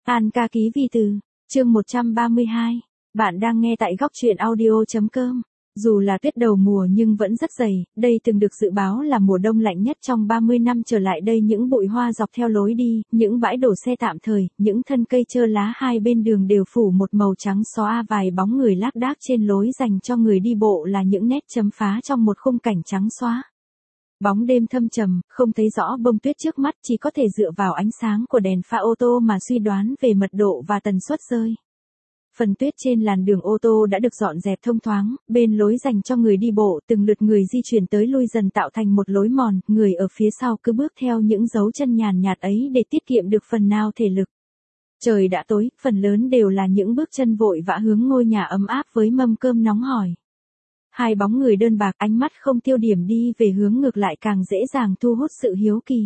An ca ký vi từ, chương 132. Bạn đang nghe tại góc truyện audio.com. Dù là tuyết đầu mùa nhưng vẫn rất dày, đây từng được dự báo là mùa đông lạnh nhất trong 30 năm trở lại đây. Những bụi hoa dọc theo lối đi, những bãi đổ xe tạm thời, những thân cây trơ lá hai bên đường đều phủ một màu trắng xóa. Vài bóng người lác đác trên lối dành cho người đi bộ là những nét chấm phá trong một khung cảnh trắng xóa. Bóng đêm thâm trầm, không thấy rõ bông tuyết trước mắt, chỉ có thể dựa vào ánh sáng của đèn pha ô tô mà suy đoán về mật độ và tần suất rơi. Phần tuyết trên làn đường ô tô đã được dọn dẹp thông thoáng, bên lối dành cho người đi bộ từng lượt người di chuyển tới lui dần tạo thành một lối mòn, người ở phía sau cứ bước theo những dấu chân nhàn nhạt ấy để tiết kiệm được phần nào thể lực. Trời đã tối, phần lớn đều là những bước chân vội vã hướng ngôi nhà ấm áp với mâm cơm nóng hổi. Hai bóng người đơn bạc, ánh mắt không tiêu điểm đi về hướng ngược lại càng dễ dàng thu hút sự hiếu kỳ.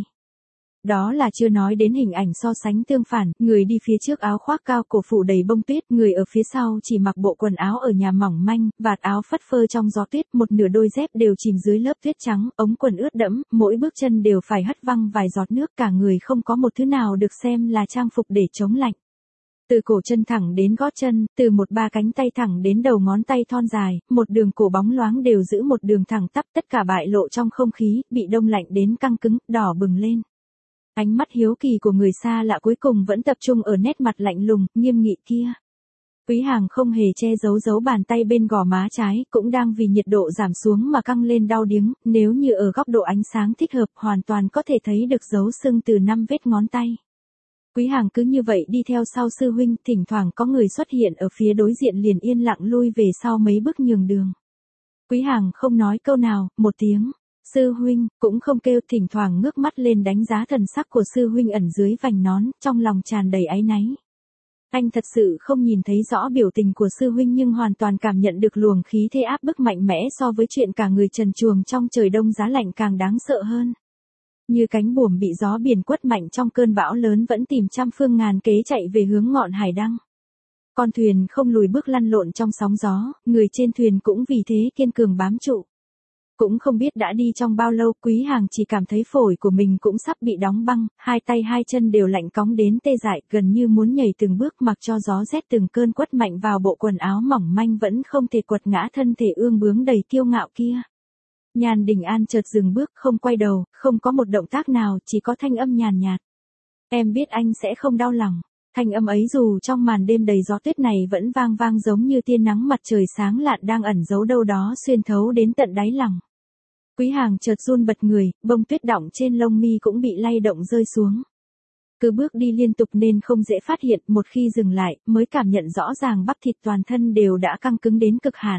Đó là chưa nói đến hình ảnh so sánh tương phản, người đi phía trước áo khoác cao cổ phủ đầy bông tuyết, người ở phía sau chỉ mặc bộ quần áo ở nhà mỏng manh, vạt áo phất phơ trong gió tuyết, một nửa đôi dép đều chìm dưới lớp tuyết trắng, ống quần ướt đẫm, mỗi bước chân đều phải hất văng vài giọt nước, cả người không có một thứ nào được xem là trang phục để chống lạnh. Từ cổ chân thẳng đến gót chân, từ một ba cánh tay thẳng đến đầu ngón tay thon dài, một đường cổ bóng loáng đều giữ một đường thẳng tắp, tất cả bại lộ trong không khí, bị đông lạnh đến căng cứng, đỏ bừng lên. Ánh mắt hiếu kỳ của người xa lạ cuối cùng vẫn tập trung ở nét mặt lạnh lùng, nghiêm nghị kia. Quý Hàng không hề che giấu bàn tay bên gò má trái, cũng đang vì nhiệt độ giảm xuống mà căng lên đau điếng, nếu như ở góc độ ánh sáng thích hợp hoàn toàn có thể thấy được dấu sưng từ 5 vết ngón tay. Quý Hàng cứ như vậy đi theo sau sư huynh, thỉnh thoảng có người xuất hiện ở phía đối diện liền yên lặng lui về sau mấy bước nhường đường. Quý Hàng không nói câu nào, một tiếng, sư huynh, cũng không kêu, thỉnh thoảng ngước mắt lên đánh giá thần sắc của sư huynh ẩn dưới vành nón, trong lòng tràn đầy áy náy. Anh thật sự không nhìn thấy rõ biểu tình của sư huynh nhưng hoàn toàn cảm nhận được luồng khí thế áp bức mạnh mẽ so với chuyện cả người trần truồng trong trời đông giá lạnh càng đáng sợ hơn. Như cánh buồm bị gió biển quất mạnh trong cơn bão lớn vẫn tìm trăm phương ngàn kế chạy về hướng ngọn hải đăng. Con thuyền không lùi bước lăn lộn trong sóng gió, người trên thuyền cũng vì thế kiên cường bám trụ. Cũng không biết đã đi trong bao lâu, Quý Hàng chỉ cảm thấy phổi của mình cũng sắp bị đóng băng, hai tay hai chân đều lạnh cóng đến tê dại, gần như muốn nhảy từng bước mặc cho gió rét từng cơn quất mạnh vào bộ quần áo mỏng manh vẫn không thể quật ngã thân thể ương bướng đầy kiêu ngạo kia. Nhan Đình An chợt dừng bước, không quay đầu, không có một động tác nào, chỉ có thanh âm nhàn nhạt. Em biết anh sẽ không đau lòng. Thanh âm ấy dù trong màn đêm đầy gió tuyết này vẫn vang vang giống như tia nắng mặt trời sáng lạn đang ẩn giấu đâu đó xuyên thấu đến tận đáy lòng. Quý Hàng chợt run bật người, bông tuyết đọng trên lông mi cũng bị lay động rơi xuống. Cứ bước đi liên tục nên không dễ phát hiện, một khi dừng lại mới cảm nhận rõ ràng bắp thịt toàn thân đều đã căng cứng đến cực hạn.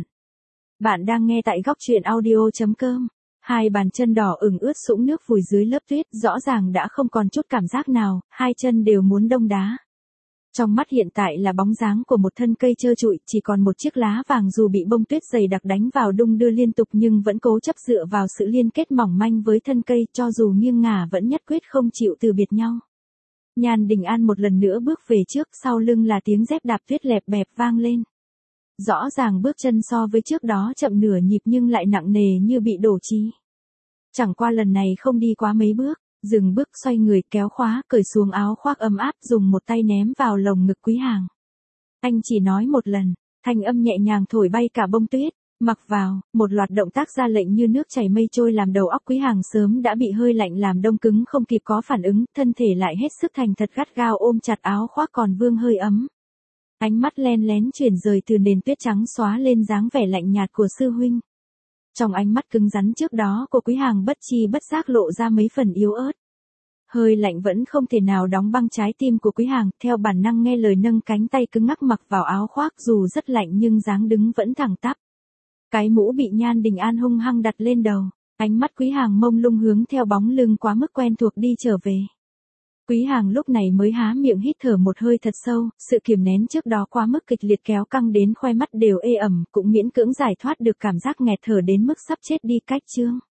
Bạn đang nghe tại góc truyện audio.com. Hai bàn chân đỏ ửng ướt sũng nước vùi dưới lớp tuyết, rõ ràng đã không còn chút cảm giác nào, hai chân đều muốn đông đá. Trong mắt hiện tại là bóng dáng của một thân cây trơ trụi, chỉ còn một chiếc lá vàng dù bị bông tuyết dày đặc đánh vào đung đưa liên tục nhưng vẫn cố chấp dựa vào sự liên kết mỏng manh với thân cây, cho dù nghiêng ngả vẫn nhất quyết không chịu từ biệt nhau. Nhan Đình An một lần nữa bước về trước, sau lưng là tiếng dép đạp tuyết lẹp bẹp vang lên. Rõ ràng bước chân so với trước đó chậm nửa nhịp nhưng lại nặng nề như bị đổ trí. Chẳng qua lần này không đi quá mấy bước, dừng bước xoay người kéo khóa, cởi xuống áo khoác ấm áp dùng một tay ném vào lồng ngực Quý Hàng. Anh chỉ nói một lần, thanh âm nhẹ nhàng thổi bay cả bông tuyết, mặc vào, một loạt động tác ra lệnh như nước chảy mây trôi làm đầu óc Quý Hàng sớm đã bị hơi lạnh làm đông cứng không kịp có phản ứng, thân thể lại hết sức thành thật gắt gao ôm chặt áo khoác còn vương hơi ấm. Ánh mắt len lén chuyển rời từ nền tuyết trắng xóa lên dáng vẻ lạnh nhạt của sư huynh. Trong ánh mắt cứng rắn trước đó của Quý Hàng bất chi bất giác lộ ra mấy phần yếu ớt. Hơi lạnh vẫn không thể nào đóng băng trái tim của Quý Hàng, theo bản năng nghe lời nâng cánh tay cứng ngắc mặc vào áo khoác dù rất lạnh nhưng dáng đứng vẫn thẳng tắp. Cái mũ bị Nhan Đình An hung hăng đặt lên đầu, ánh mắt Quý Hàng mông lung hướng theo bóng lưng quá mức quen thuộc đi trở về. Quý Hàng lúc này mới há miệng hít thở một hơi thật sâu, sự kiềm nén trước đó quá mức kịch liệt kéo căng đến khoe mắt đều ê ẩm, cũng miễn cưỡng giải thoát được cảm giác nghẹt thở đến mức sắp chết đi cách chương.